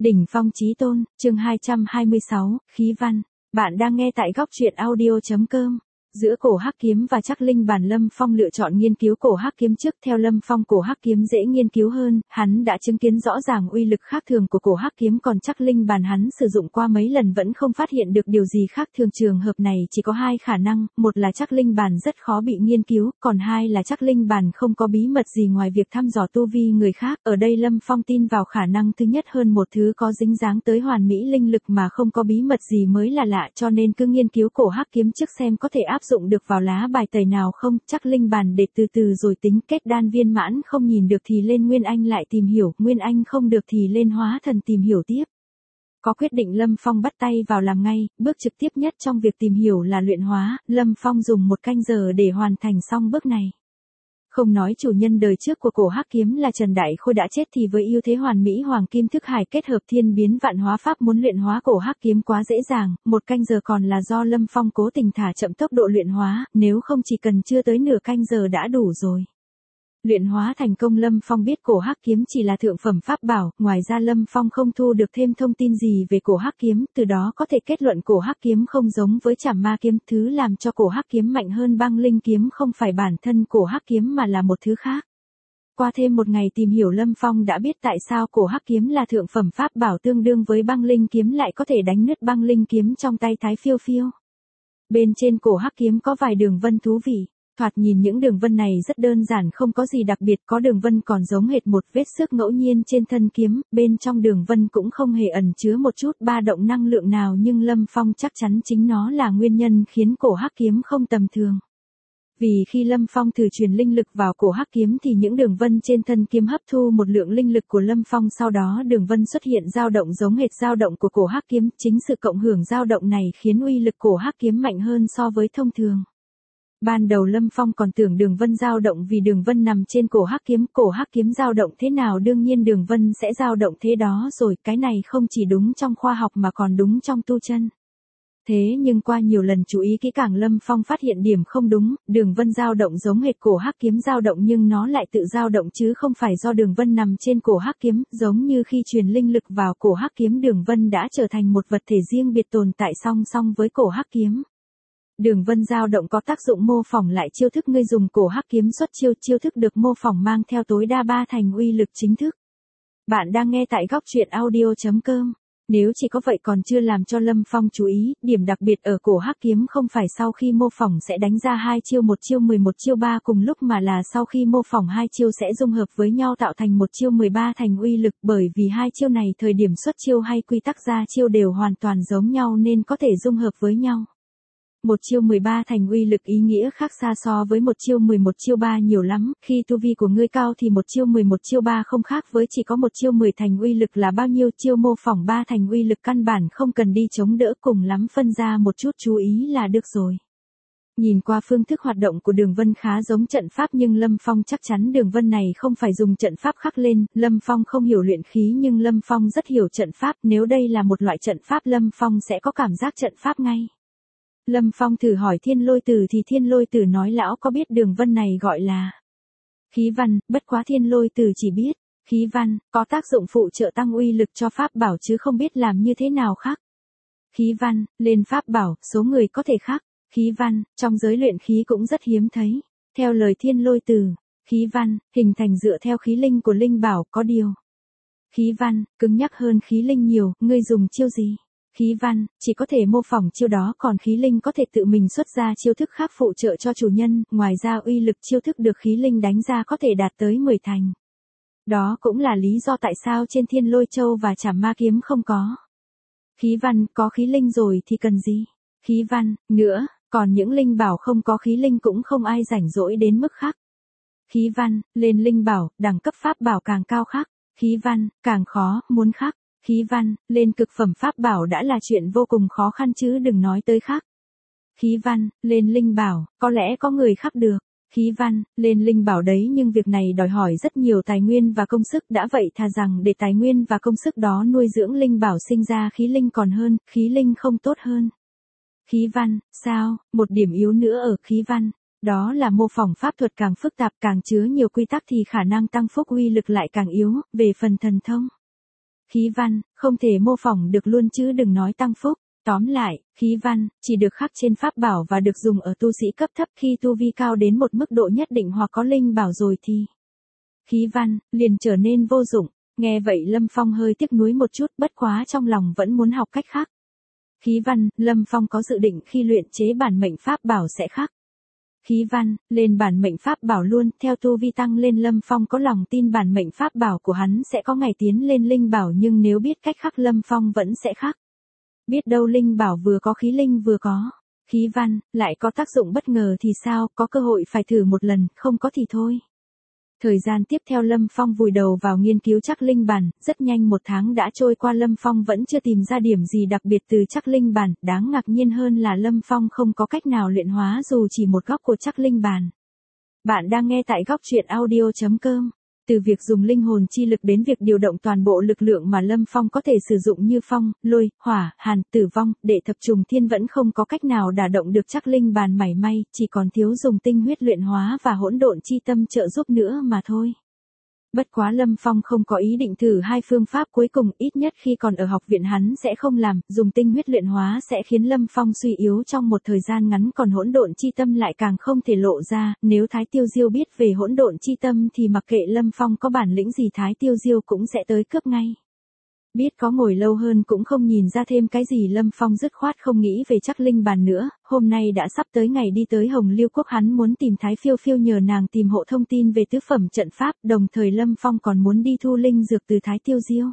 Đỉnh phong chí tôn, chương 226, khí văn. Bạn đang nghe tại góc truyện audio.com. Giữa cổ hắc kiếm và Trắc Linh bản, Lâm Phong lựa chọn nghiên cứu cổ hắc kiếm trước. Theo Lâm Phong, cổ hắc kiếm dễ nghiên cứu hơn, hắn đã chứng kiến rõ ràng uy lực khác thường của cổ hắc kiếm, còn Trắc Linh bản hắn sử dụng qua mấy lần vẫn không phát hiện được điều gì khác thường. Trường hợp này chỉ có hai khả năng, một là Trắc Linh bản rất khó bị nghiên cứu, còn hai là Trắc Linh bản không có bí mật gì ngoài việc thăm dò tu vi người khác. Ở đây Lâm Phong tin vào khả năng thứ nhất hơn, một thứ có dính dáng tới hoàn mỹ linh lực mà không có bí mật gì mới là lạ, cho nên cứ nghiên cứu cổ hắc kiếm trước xem có thể áp dụng được vào lá bài tẩy nào không. Trắc Linh bản để từ từ rồi tính, kết đan viên mãn không nhìn được thì lên Nguyên Anh lại tìm hiểu, Nguyên Anh không được thì lên Hóa Thần tìm hiểu tiếp. Có quyết định, Lâm Phong bắt tay vào làm ngay. Bước trực tiếp nhất trong việc tìm hiểu là luyện hóa. Lâm Phong dùng 1 canh giờ để hoàn thành xong bước này. Không nói chủ nhân đời trước của cổ hắc kiếm là Trần Đại Khôi đã chết, thì với ưu thế hoàn mỹ hoàng kim thức hải kết hợp thiên biến vạn hóa pháp, muốn luyện hóa cổ hắc kiếm quá dễ dàng. 1 canh giờ còn là do Lâm Phong cố tình thả chậm tốc độ luyện hóa, nếu không chỉ cần chưa tới nửa canh giờ đã đủ rồi. Luyện hóa thành công, Lâm Phong biết cổ hắc kiếm chỉ là thượng phẩm pháp bảo, ngoài ra Lâm Phong không thu được thêm thông tin gì về cổ hắc kiếm, từ đó có thể kết luận cổ hắc kiếm không giống với Trảm Ma kiếm, thứ làm cho cổ hắc kiếm mạnh hơn Băng Linh kiếm không phải bản thân cổ hắc kiếm mà là một thứ khác. Qua thêm 1 ngày tìm hiểu, Lâm Phong đã biết tại sao cổ hắc kiếm là thượng phẩm pháp bảo tương đương với Băng Linh kiếm lại có thể đánh nứt Băng Linh kiếm trong tay Thái Phiêu Phiêu. Bên trên cổ hắc kiếm có vài đường vân thú vị. Thoạt nhìn những đường vân này rất đơn giản, không có gì đặc biệt, có đường vân còn giống hệt một vết xước ngẫu nhiên trên thân kiếm, bên trong đường vân cũng không hề ẩn chứa một chút ba động năng lượng nào, nhưng Lâm Phong chắc chắn chính nó là nguyên nhân khiến cổ hắc kiếm không tầm thường. Vì khi Lâm Phong thử truyền linh lực vào cổ hắc kiếm thì những đường vân trên thân kiếm hấp thu một lượng linh lực của Lâm Phong, sau đó đường vân xuất hiện dao động giống hệt dao động của cổ hắc kiếm, chính sự cộng hưởng dao động này khiến uy lực cổ hắc kiếm mạnh hơn so với thông thường. Ban đầu Lâm Phong còn tưởng đường vân dao động vì đường vân nằm trên cổ hắc kiếm dao động thế nào đương nhiên đường vân sẽ dao động thế đó rồi, cái này không chỉ đúng trong khoa học mà còn đúng trong tu chân. Thế nhưng qua nhiều lần chú ý kỹ càng, Lâm Phong phát hiện điểm không đúng, đường vân dao động giống hệt cổ hắc kiếm dao động nhưng nó lại tự dao động chứ không phải do đường vân nằm trên cổ hắc kiếm, giống như khi truyền linh lực vào cổ hắc kiếm, đường vân đã trở thành một vật thể riêng biệt tồn tại song song với cổ hắc kiếm. Đường vân dao động có tác dụng mô phỏng lại chiêu thức ngươi dùng cổ hắc kiếm xuất chiêu, chiêu thức được mô phỏng mang theo tối đa 3 thành uy lực chính thức. Bạn đang nghe tại góc truyện audio.com. Nếu chỉ có vậy còn chưa làm cho Lâm Phong chú ý, điểm đặc biệt ở cổ hắc kiếm không phải sau khi mô phỏng sẽ đánh ra 2 chiêu, 1 chiêu 11 chiêu 3 cùng lúc, mà là sau khi mô phỏng 2 chiêu sẽ dung hợp với nhau tạo thành 1 chiêu 13 thành uy lực, bởi vì 2 chiêu này thời điểm xuất chiêu hay quy tắc ra chiêu đều hoàn toàn giống nhau nên có thể dung hợp với nhau. 1 chiêu 13 thành uy lực ý nghĩa khác xa so với 1 chiêu 11 chiêu 3 nhiều lắm, khi tu vi của ngươi cao thì 1 chiêu 11 chiêu 3 không khác với chỉ có 1 chiêu 10 thành uy lực là bao nhiêu, chiêu mô phỏng 3 thành uy lực căn bản không cần đi chống đỡ, cùng lắm phân ra một chút chú ý là được rồi. Nhìn qua phương thức hoạt động của đường vân khá giống trận pháp nhưng Lâm Phong chắc chắn đường vân này không phải dùng trận pháp khắc lên. Lâm Phong không hiểu luyện khí nhưng Lâm Phong rất hiểu trận pháp, nếu đây là một loại trận pháp Lâm Phong sẽ có cảm giác trận pháp ngay. Lâm Phong thử hỏi Thiên Lôi Tử thì Thiên Lôi Tử nói lão có biết đường vân này gọi là khí văn, bất quá Thiên Lôi Tử chỉ biết khí văn có tác dụng phụ trợ tăng uy lực cho pháp bảo chứ không biết làm như thế nào khác. Khí văn lên pháp bảo, số người có thể khác. Khí văn trong giới luyện khí cũng rất hiếm thấy. Theo lời Thiên Lôi Tử, khí văn hình thành dựa theo khí linh của linh bảo, có điều khí văn cứng nhắc hơn khí linh nhiều, ngươi dùng chiêu gì? Khí văn chỉ có thể mô phỏng chiêu đó, còn khí linh có thể tự mình xuất ra chiêu thức khác phụ trợ cho chủ nhân, ngoài ra uy lực chiêu thức được khí linh đánh ra có thể đạt tới 10 thành. Đó cũng là lý do tại sao trên Thiên Lôi Châu và Trảm Ma kiếm không có khí văn, có khí linh rồi thì cần gì khí văn nữa, còn những linh bảo không có khí linh cũng không ai rảnh rỗi đến mức khác. Khí văn lên linh bảo, đẳng cấp pháp bảo càng cao khác, khí văn càng khó, muốn khác. Khí văn lên cực phẩm pháp bảo đã là chuyện vô cùng khó khăn chứ đừng nói tới khác. Khí văn lên linh bảo, có lẽ có người khác được. Khí văn lên linh bảo đấy, nhưng việc này đòi hỏi rất nhiều tài nguyên và công sức, đã vậy thà rằng để tài nguyên và công sức đó nuôi dưỡng linh bảo sinh ra khí linh còn hơn, khí linh không tốt hơn. Khí văn, sao, một điểm yếu nữa ở khí văn, đó là mô phỏng pháp thuật càng phức tạp càng chứa nhiều quy tắc thì khả năng tăng phúc uy lực lại càng yếu, về phần thần thông. Khí văn, không thể mô phỏng được luôn chứ đừng nói tăng phúc. Tóm lại, khí văn, chỉ được khắc trên pháp bảo và được dùng ở tu sĩ cấp thấp khi tu vi cao đến một mức độ nhất định hoặc có linh bảo rồi thì khí văn, liền trở nên vô dụng. Nghe vậy Lâm Phong hơi tiếc nuối một chút, bất quá trong lòng vẫn muốn học cách khác. Khí văn, Lâm Phong có dự định khi luyện chế bản mệnh pháp bảo sẽ khắc. Khí văn, lên bản mệnh pháp bảo luôn, theo tu vi tăng lên Lâm Phong có lòng tin bản mệnh pháp bảo của hắn sẽ có ngày tiến lên linh bảo, nhưng nếu biết cách khắc Lâm Phong vẫn sẽ khắc. Biết đâu linh bảo vừa có khí linh vừa có khí văn, lại có tác dụng bất ngờ thì sao, có cơ hội phải thử một lần, không có thì thôi. Thời gian tiếp theo Lâm Phong vùi đầu vào nghiên cứu chắc linh bản, rất nhanh 1 tháng đã trôi qua Lâm Phong vẫn chưa tìm ra điểm gì đặc biệt từ chắc linh bản, đáng ngạc nhiên hơn là Lâm Phong không có cách nào luyện hóa dù chỉ một góc của chắc linh bản. Bạn đang nghe tại góc truyện audio.com. Từ việc dùng linh hồn chi lực đến việc điều động toàn bộ lực lượng mà Lâm Phong có thể sử dụng như phong, lôi, hỏa, hàn, tử vong, để thập trùng thiên vẫn không có cách nào đả động được chắc linh bàn mảy may, chỉ còn thiếu dùng tinh huyết luyện hóa và hỗn độn chi tâm trợ giúp nữa mà thôi. Bất quá Lâm Phong không có ý định thử hai phương pháp cuối cùng, ít nhất khi còn ở học viện hắn sẽ không làm, dùng tinh huyết luyện hóa sẽ khiến Lâm Phong suy yếu trong một thời gian ngắn, còn hỗn độn chi tâm lại càng không thể lộ ra, nếu Thái Tiêu Diêu biết về hỗn độn chi tâm thì mặc kệ Lâm Phong có bản lĩnh gì Thái Tiêu Diêu cũng sẽ tới cướp ngay. Biết có ngồi lâu hơn cũng không nhìn ra thêm cái gì, Lâm Phong dứt khoát không nghĩ về chắc linh bàn nữa, hôm nay đã sắp tới ngày đi tới Hồng Liêu Quốc, hắn muốn tìm Thái Phiêu Phiêu nhờ nàng tìm hộ thông tin về tứ phẩm trận pháp, đồng thời Lâm Phong còn muốn đi thu linh dược từ Thái Tiêu Diêu.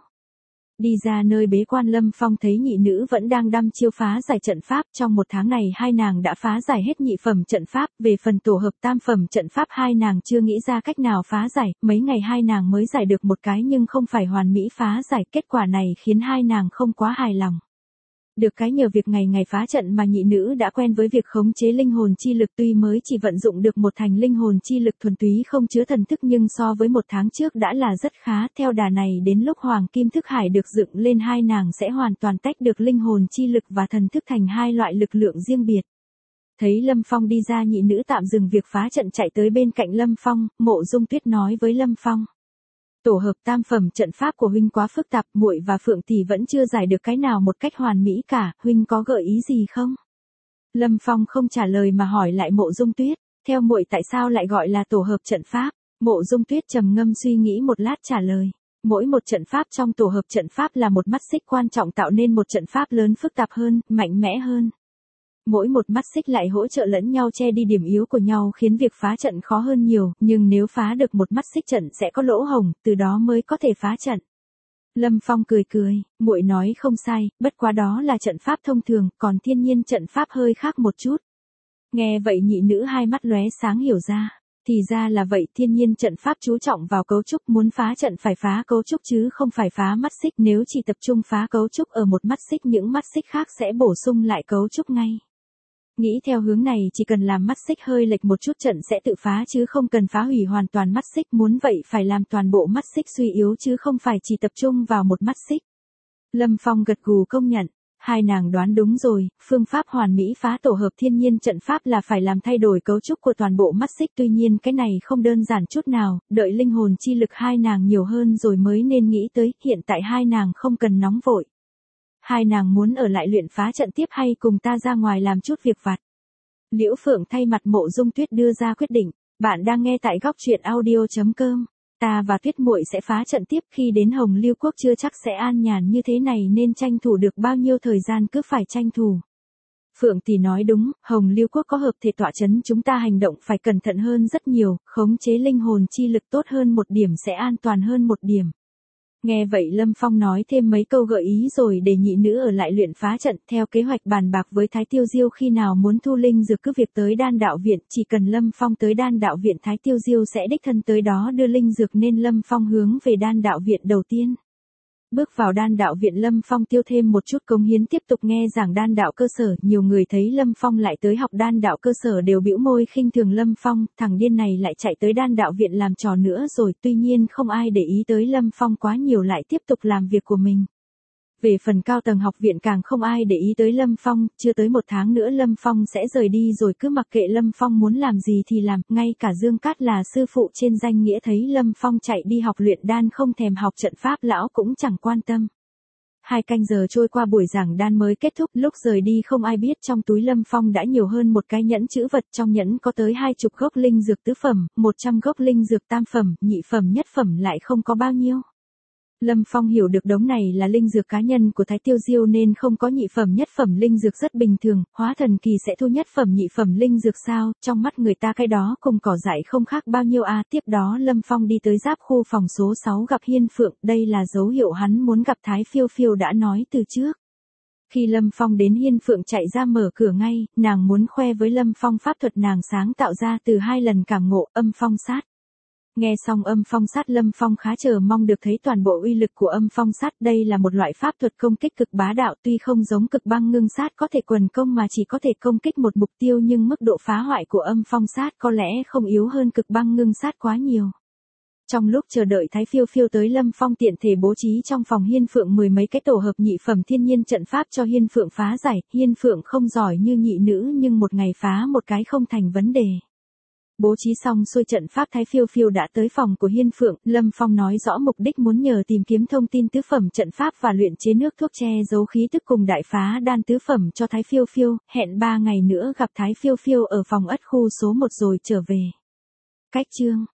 Đi ra nơi bế quan Lâm Phong thấy nhị nữ vẫn đang đăm chiêu phá giải trận pháp, trong 1 tháng này hai nàng đã phá giải hết nhị phẩm trận pháp, về phần tổ hợp tam phẩm trận pháp hai nàng chưa nghĩ ra cách nào phá giải, mấy ngày hai nàng mới giải được một cái nhưng không phải hoàn mỹ phá giải, kết quả này khiến hai nàng không quá hài lòng. Được cái nhờ việc ngày ngày phá trận mà nhị nữ đã quen với việc khống chế linh hồn chi lực, tuy mới chỉ vận dụng được một thành linh hồn chi lực thuần túy không chứa thần thức nhưng so với 1 tháng trước đã là rất khá, theo đà này đến lúc Hoàng Kim Thức Hải được dựng lên hai nàng sẽ hoàn toàn tách được linh hồn chi lực và thần thức thành hai loại lực lượng riêng biệt. Thấy Lâm Phong đi ra nhị nữ tạm dừng việc phá trận chạy tới bên cạnh Lâm Phong, Mộ Dung Tuyết nói với Lâm Phong. Tổ hợp tam phẩm trận pháp của huynh quá phức tạp, muội và Phượng tỷ vẫn chưa giải được cái nào một cách hoàn mỹ cả, huynh có gợi ý gì không? Lâm Phong không trả lời mà hỏi lại Mộ Dung Tuyết, theo muội tại sao lại gọi là tổ hợp trận pháp? Mộ Dung Tuyết trầm ngâm suy nghĩ một lát trả lời, mỗi một trận pháp trong tổ hợp trận pháp là một mắt xích quan trọng tạo nên một trận pháp lớn phức tạp hơn, mạnh mẽ hơn. Mỗi một mắt xích lại hỗ trợ lẫn nhau che đi điểm yếu của nhau khiến việc phá trận khó hơn nhiều, nhưng nếu phá được một mắt xích trận sẽ có lỗ hổng, từ đó mới có thể phá trận. Lâm Phong cười cười, muội nói không sai, bất quá đó là trận pháp thông thường, còn thiên nhiên trận pháp hơi khác một chút. Nghe vậy nhị nữ hai mắt lóe sáng hiểu ra. Thì ra là vậy, thiên nhiên trận pháp chú trọng vào cấu trúc, muốn phá trận phải phá cấu trúc chứ không phải phá mắt xích, nếu chỉ tập trung phá cấu trúc ở một mắt xích những mắt xích khác sẽ bổ sung lại cấu trúc ngay. Nghĩ theo hướng này chỉ cần làm mắt xích hơi lệch một chút trận sẽ tự phá chứ không cần phá hủy hoàn toàn mắt xích, muốn vậy phải làm toàn bộ mắt xích suy yếu chứ không phải chỉ tập trung vào một mắt xích. Lâm Phong gật gù công nhận, hai nàng đoán đúng rồi, phương pháp hoàn mỹ phá tổ hợp thiên nhiên trận pháp là phải làm thay đổi cấu trúc của toàn bộ mắt xích, tuy nhiên cái này không đơn giản chút nào, đợi linh hồn chi lực hai nàng nhiều hơn rồi mới nên nghĩ tới, hiện tại hai nàng không cần nóng vội. Hai nàng muốn ở lại luyện phá trận tiếp hay cùng ta ra ngoài làm chút việc vặt? Liễu Phượng thay mặt Mộ Dung Tuyết đưa ra quyết định, bạn đang nghe tại góc truyện audio.com. Ta và Tuyết muội sẽ phá trận tiếp, khi đến Hồng Liêu Quốc chưa chắc sẽ an nhàn như thế này nên tranh thủ được bao nhiêu thời gian cứ phải tranh thủ. Phượng tỷ nói đúng, Hồng Liêu Quốc có hợp thể tọa chấn, chúng ta hành động phải cẩn thận hơn rất nhiều, khống chế linh hồn chi lực tốt hơn một điểm sẽ an toàn hơn một điểm. Nghe vậy Lâm Phong nói thêm mấy câu gợi ý rồi để nhị nữ ở lại luyện phá trận, theo kế hoạch bàn bạc với Thái Tiêu Diêu khi nào muốn thu linh dược cứ việc tới Đan Đạo Viện, chỉ cần Lâm Phong tới Đan Đạo Viện Thái Tiêu Diêu sẽ đích thân tới đó đưa linh dược nên Lâm Phong hướng về Đan Đạo Viện đầu tiên. Bước vào Đan Đạo Viện Lâm Phong tiêu thêm một chút cống hiến tiếp tục nghe giảng đan đạo cơ sở, nhiều người thấy Lâm Phong lại tới học đan đạo cơ sở đều bĩu môi khinh thường Lâm Phong, thằng điên này lại chạy tới Đan Đạo Viện làm trò nữa rồi, tuy nhiên không ai để ý tới Lâm Phong quá nhiều lại tiếp tục làm việc của mình. Về phần cao tầng học viện càng không ai để ý tới Lâm Phong, chưa tới 1 tháng nữa Lâm Phong sẽ rời đi rồi cứ mặc kệ Lâm Phong muốn làm gì thì làm, ngay cả Dương Cát là sư phụ trên danh nghĩa thấy Lâm Phong chạy đi học luyện đan không thèm học trận pháp lão cũng chẳng quan tâm. 2 canh giờ trôi qua buổi giảng đan mới kết thúc, lúc rời đi không ai biết trong túi Lâm Phong đã nhiều hơn một cái nhẫn chữ vật, trong nhẫn có tới 20 gốc linh dược tứ phẩm, 100 gốc linh dược tam phẩm, nhị phẩm nhất phẩm lại không có bao nhiêu. Lâm Phong hiểu được đống này là linh dược cá nhân của Thái Tiêu Diêu nên không có nhị phẩm nhất phẩm linh dược rất bình thường, hóa thần kỳ sẽ thu nhất phẩm nhị phẩm linh dược sao, trong mắt người ta cái đó cùng cỏ dại không khác bao nhiêu à. Tiếp đó Lâm Phong đi tới giáp khu phòng số 6 gặp Hiên Phượng, đây là dấu hiệu hắn muốn gặp Thái Phiêu Phiêu đã nói từ trước. Khi Lâm Phong đến Hiên Phượng chạy ra mở cửa ngay, nàng muốn khoe với Lâm Phong pháp thuật nàng sáng tạo ra từ 2 lần cảm ngộ âm phong sát. Nghe xong âm phong sát Lâm Phong khá chờ mong được thấy toàn bộ uy lực của âm phong sát, đây là một loại pháp thuật công kích cực bá đạo tuy không giống cực băng ngưng sát có thể quần công mà chỉ có thể công kích một mục tiêu nhưng mức độ phá hoại của âm phong sát có lẽ không yếu hơn cực băng ngưng sát quá nhiều. Trong lúc chờ đợi Thái Phiêu Phiêu tới Lâm Phong tiện thể bố trí trong phòng Hiên Phượng 10 mấy cái tổ hợp nhị phẩm thiên nhiên trận pháp cho Hiên Phượng phá giải, Hiên Phượng không giỏi như nhị nữ nhưng một ngày phá một cái không thành vấn đề. Bố trí xong xuôi trận pháp Thái Phiêu Phiêu đã tới phòng của Hiên Phượng, Lâm Phong nói rõ mục đích muốn nhờ tìm kiếm thông tin tứ phẩm trận pháp và luyện chế nước thuốc che giấu khí tức cùng đại phá đan tứ phẩm cho Thái Phiêu Phiêu, hẹn 3 ngày nữa gặp Thái Phiêu Phiêu ở phòng ất khu số 1 rồi trở về. Cách chương